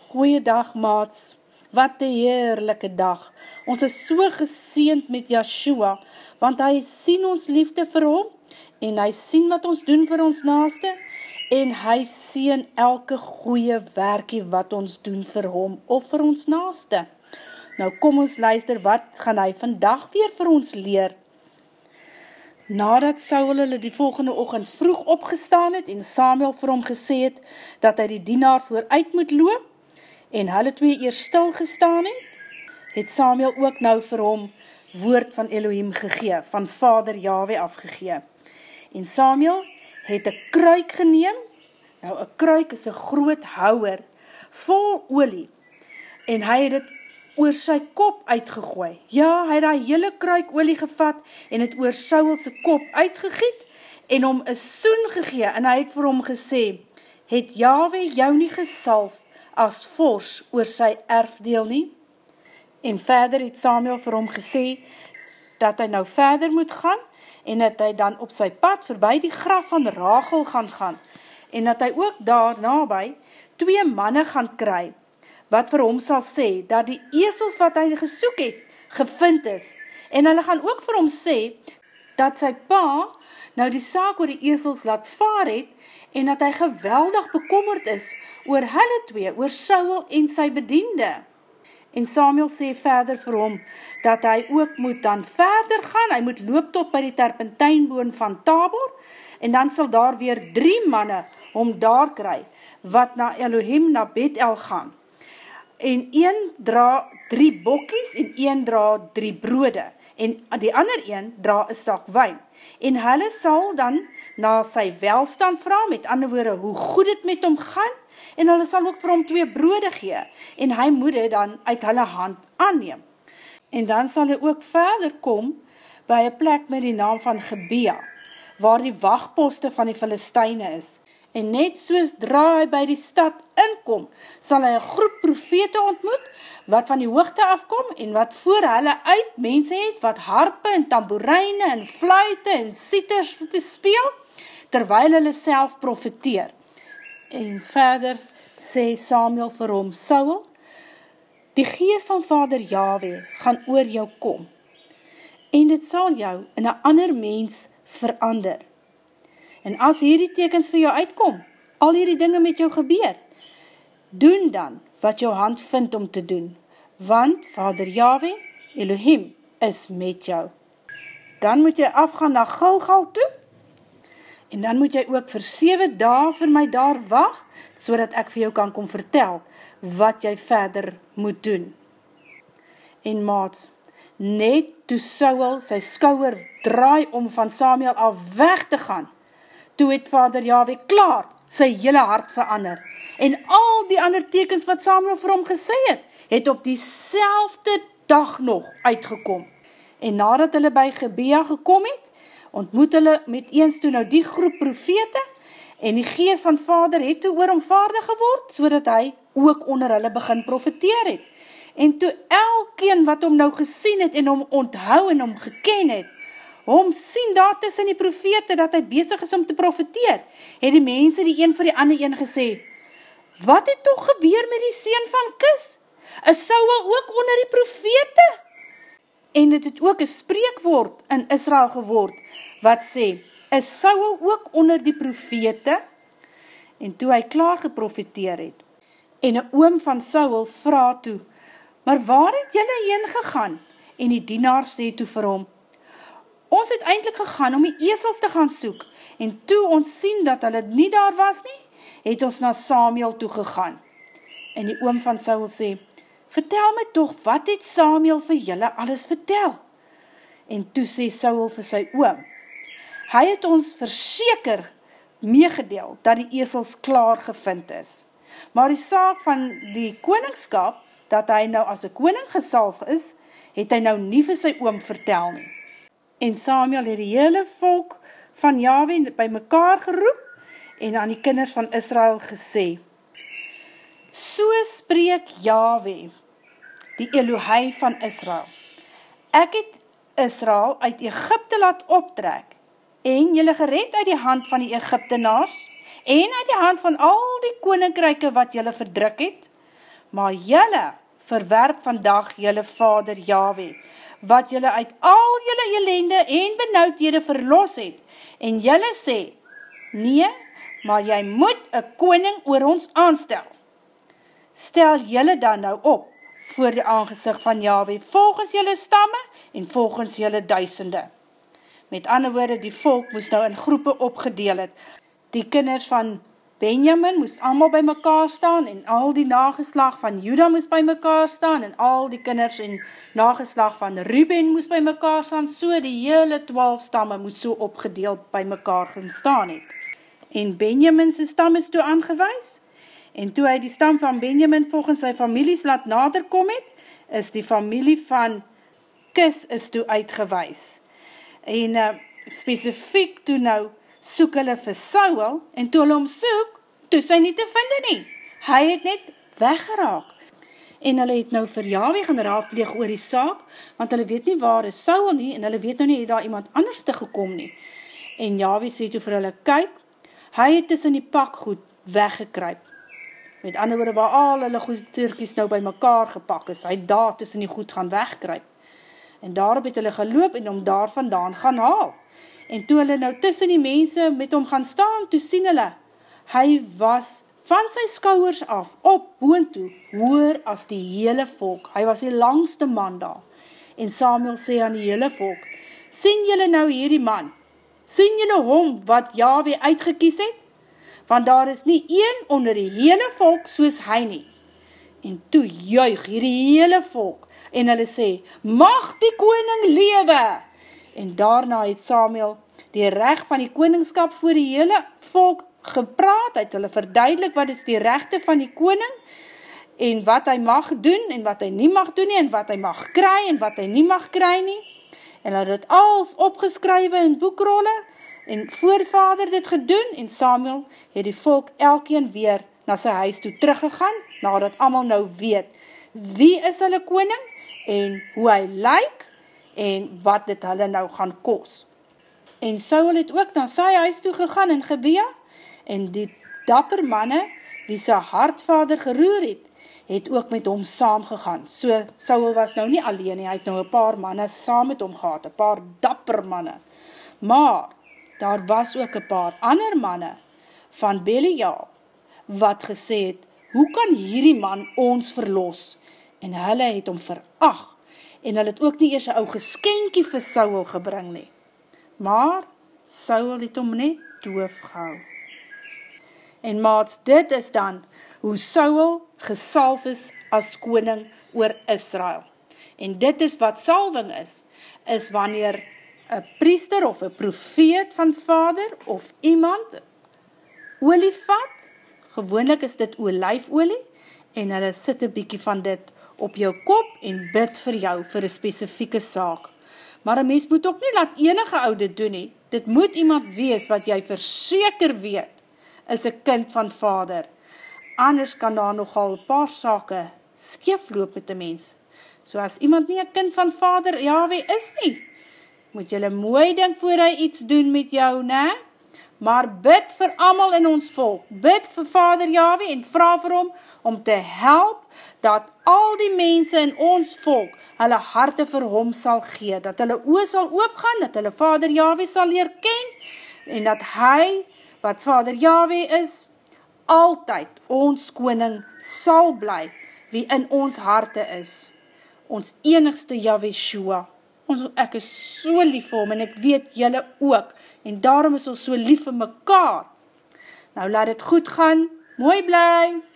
Goeiedag maats, wat 'n heerlike dag. Ons is so geseënd met Yeshua, want hy sien ons liefde vir hom, en hy sien wat ons doen vir ons naaste, en hy sien elke goeie werkie wat ons doen vir hom, of vir ons naaste. Nou kom ons luister, wat gaan hy vandag weer vir ons leer? Nadat Saul hulle die volgende oggend vroeg opgestaan het, en Samuel vir hom gesê het, dat hy die dienaar vooruit moet loop, en hulle twee eers stil gestaan het Samuel ook nou vir hom woord van Elohim gegee, van Vader Yahweh afgegee. En Samuel het 'n kruik geneem, nou 'n kruik is 'n groot houer, vol olie, en hy het dit oor sy kop uitgegooi. Ja, hy het daai hele kruik olie gevat, en het oor Saul se kop uitgegiet, en hom 'n soen gegee, en hy het vir hom gesê, het Yahweh jou nie gesalf, as vors oor sy erfdeel nie? En verder het Samuel vir hom gesê, dat hy nou verder moet gaan, en dat hy dan op sy pad verby die graf van Rachel gaan, en dat hy ook daar naby 2 manne gaan kry, wat vir hom sal sê, dat die esels wat hy gesoek het, gevind is, en hulle gaan ook vir hom sê, dat sy pa nou die saak oor die esels laat vaar het, en dat hy geweldig bekommerd is, oor hulle twee, oor Saul en sy bediende. En Samuel sê verder vir hom, dat hy ook moet dan verder gaan, hy moet loop tot by die terpentynboom van Tabor, en dan sal daar weer 3 manne hom daar kry, wat na Elohim, na Bethel gaan. En een dra 3 bokkies, en een dra 3 brode, en die ander een dra 'n sak wyn. En hulle sal dan na sy welstand vra, met ander woorde, hoe goed het met hom gaan, en hulle sal ook vir hom 2 brode gee, en hy moet dit dan uit hulle hand aanneem. En dan sal hy ook verder kom, by 'n plek met die naam van Gebea, waar die wagposte van die Filistyne is. En net sodra hy by die stad inkom, sal hy 'n groep profete ontmoet, wat van die hoogte afkom, en wat voor hulle uit mense het, wat harpe en tamboeryne en fluite en siters speel, terwyl hulle self profeteer. En verder sê Samuel vir hom, Saul, die gees van Vader Yahweh gaan oor jou kom, en dit sal jou in 'n ander mens verander. En as hierdie tekens vir jou uitkom, al hierdie dinge met jou gebeur, doen dan wat jou hand vind om te doen, want Vader Yahweh, Elohim, is met jou. Dan moet jy afgaan na Gilgal toe, en dan moet jy ook vir 7 dae vir my daar wag, sodat ek vir jou kan kom vertel, wat jy verder moet doen. En maats, net toe Saul sy skouer draai om van Samuel af weg te gaan, toe het Vader Yahweh klaar sy hele hart verander. En al die ander tekens wat Samuel vir hom gesê het op dieselfde dag nog uitgekom. En nadat hulle by Gebea gekom het, ontmoet hulle met eens toe nou die groep profete, en die gees van Vader het toe oor hom vaardig geword, sodat hy ook onder hulle begin profeteer het. En toe elkeen wat hom nou gesien het, en hom onthou en hom geken het, hom sien daar tussen die profete, dat hy besig is om te profeteer, het die mense die een vir die ander een gesê, wat het toch gebeur met die seun van Kis? Is Saul ook onder die profete? En dit het ook 'n spreekwoord in Israel geword, wat sê, is Saul ook onder die profete? En toe hy klaar geprofeteer het, en 'n oom van Saul vra toe, maar waar het julle heen gegaan? En die dienaar sê toe vir hom, ons het eintlik gegaan om die esels te gaan soek, en toe ons sien dat hulle nie daar was nie, het ons na Samuel toe gegaan. En die oom van Saul sê, vertel my toch, wat het Samuel vir julle alles vertel? En toe sê Saul vir sy oom, hy het ons verseker meegedeel, dat die esels klaar gevind is. Maar die saak van die koningskap, dat hy nou as 'n koning gesalf is, het hy nou nie vir sy oom vertel nie. En Samuel het die hele volk van Yahweh by mekaar geroep, en aan die kinders van Israel gesê, so spreek Yahweh, die Elohei van Israel. Ek het Israel uit Egipte laat optrek, en julle gered uit die hand van die Egiptenaars, en uit die hand van al die koninkryke wat julle verdruk het, maar julle verwerp vandag julle Vader Jahwe, wat julle uit al julle ellende en benoudhede verlos het, en julle sê, nee, maar jy moet 'n koning oor ons aanstel. Stel julle dan nou op, voor die aangesig van Jahwe, volgens julle stamme, en volgens julle duisende. Met ander woorde, die volk moes nou in groepe opgedeel het. Die kinders van Benjamin moes allemaal by mekaar staan, en al die nageslag van Juda moes by mekaar staan, en al die kinders en nageslag van Ruben moes by mekaar staan, so die hele 12 stamme moes so opgedeel by mekaar gaan staan het. En Benjamin se stam is toe aangewys, en toe hy die stam van Benjamin volgens sy families laat naderkom het, is die familie van Kis is toe uitgewys. En spesifiek toe nou soek hulle vir Saul, en toe hulle hom soek, toe sy nie te vind nie. Hy het net weggeraak. En hulle het nou vir Jahwe gaan raadpleeg oor die saak, want hulle weet nie waar is Saul nie, en hulle weet nou nie, het daar iemand anders te gekom nie. En Jahwe sê toe vir hulle, kyk, hy het tussen die pakgoed weggekruip. Met ander woorde, waar al hulle goedertjies nou by mekaar gepak is, hy het daar tussen die goed gaan wegkruip. En daarop het hulle geloop en hom daar vandaan gaan haal. En toe hulle nou tussen die mense met hom gaan staan, toe sien hulle, hy was van sy skouers af, op boontoe, hoër as die hele volk. Hy was die langste man daar. En Samuel sê aan die hele volk, sien julle nou hierdie man? Sien julle hom wat Jahwe uitgekies het? Want daar is nie een onder die hele volk soos hy nie. En toe juig hierdie hele volk, en hulle sê, mag die koning lewe! En daarna het Samuel die reg van die koningskap voor die hele volk gepraat, het hulle verduidelik wat is die regte van die koning, en wat hy mag doen, en wat hy nie mag doen nie, en wat hy mag kry, en wat hy nie mag kry nie. En hulle het alles opgeskrywe in boekrolle, en voorvader dit gedoen, en Samuel het die volk elkeen weer na sy huis toe teruggegaan, nadat almal nou weet, wie is hulle koning, en hoe hy lyk, en wat dit hulle nou gaan kos. En Saul het ook na sy huis toe gegaan in Gebea, en die dapper manne, wie sy hartvader geroer het ook met hom saamgegaan. So Saul was nou nie alleen nie, hy het nou 'n paar manne saam met hom gehad, 'n paar dapper manne. Maar daar was ook 'n paar ander manne van Belial, wat gesê het, hoe kan hierdie man ons verlos? En hulle het hom verag, en hulle het ook nie eers 'n ou geskenkie vir Saul gebring nie. Maar Saul het hom net doof gehou. En maats, dit is dan hoe Saul gesalf is as koning oor Israel. En dit is wat salwing is wanneer 'n priester of 'n profeet van Vader of iemand olie vat, gewoonlik is dit olyfolie, en hulle sit 'n bietjie van dit op jou kop en bid vir jou vir 'n spesifieke saak. Maar 'n mens moet ook nie laat enige ou dit doen nie. Dit moet iemand wees wat jy verseker weet, is 'n kind van Vader. Anders kan daar nogal 'n paar sake skeefloop met 'n mens. So as iemand nie 'n kind van Vader Jahwe is nie, moet julle mooi dink voor hy iets doen met jou, né? Maar bid vir almal in ons volk. Bid vir Vader Jahwe en vra vir hom om te help dat al die mense in ons volk hulle harte vir hom sal gee, dat hulle oë sal oopgaan, dat hulle Vader Jahwe sal leer ken, en dat hy, wat Vader Jahwe is, altyd ons koning sal bly, wie in ons harte is. Ons enigste Yahweh. Ek is so lief vir hom, en ek weet julle ook, en daarom is ons so lief vir mekaar. Nou laat dit goed gaan, mooi bly!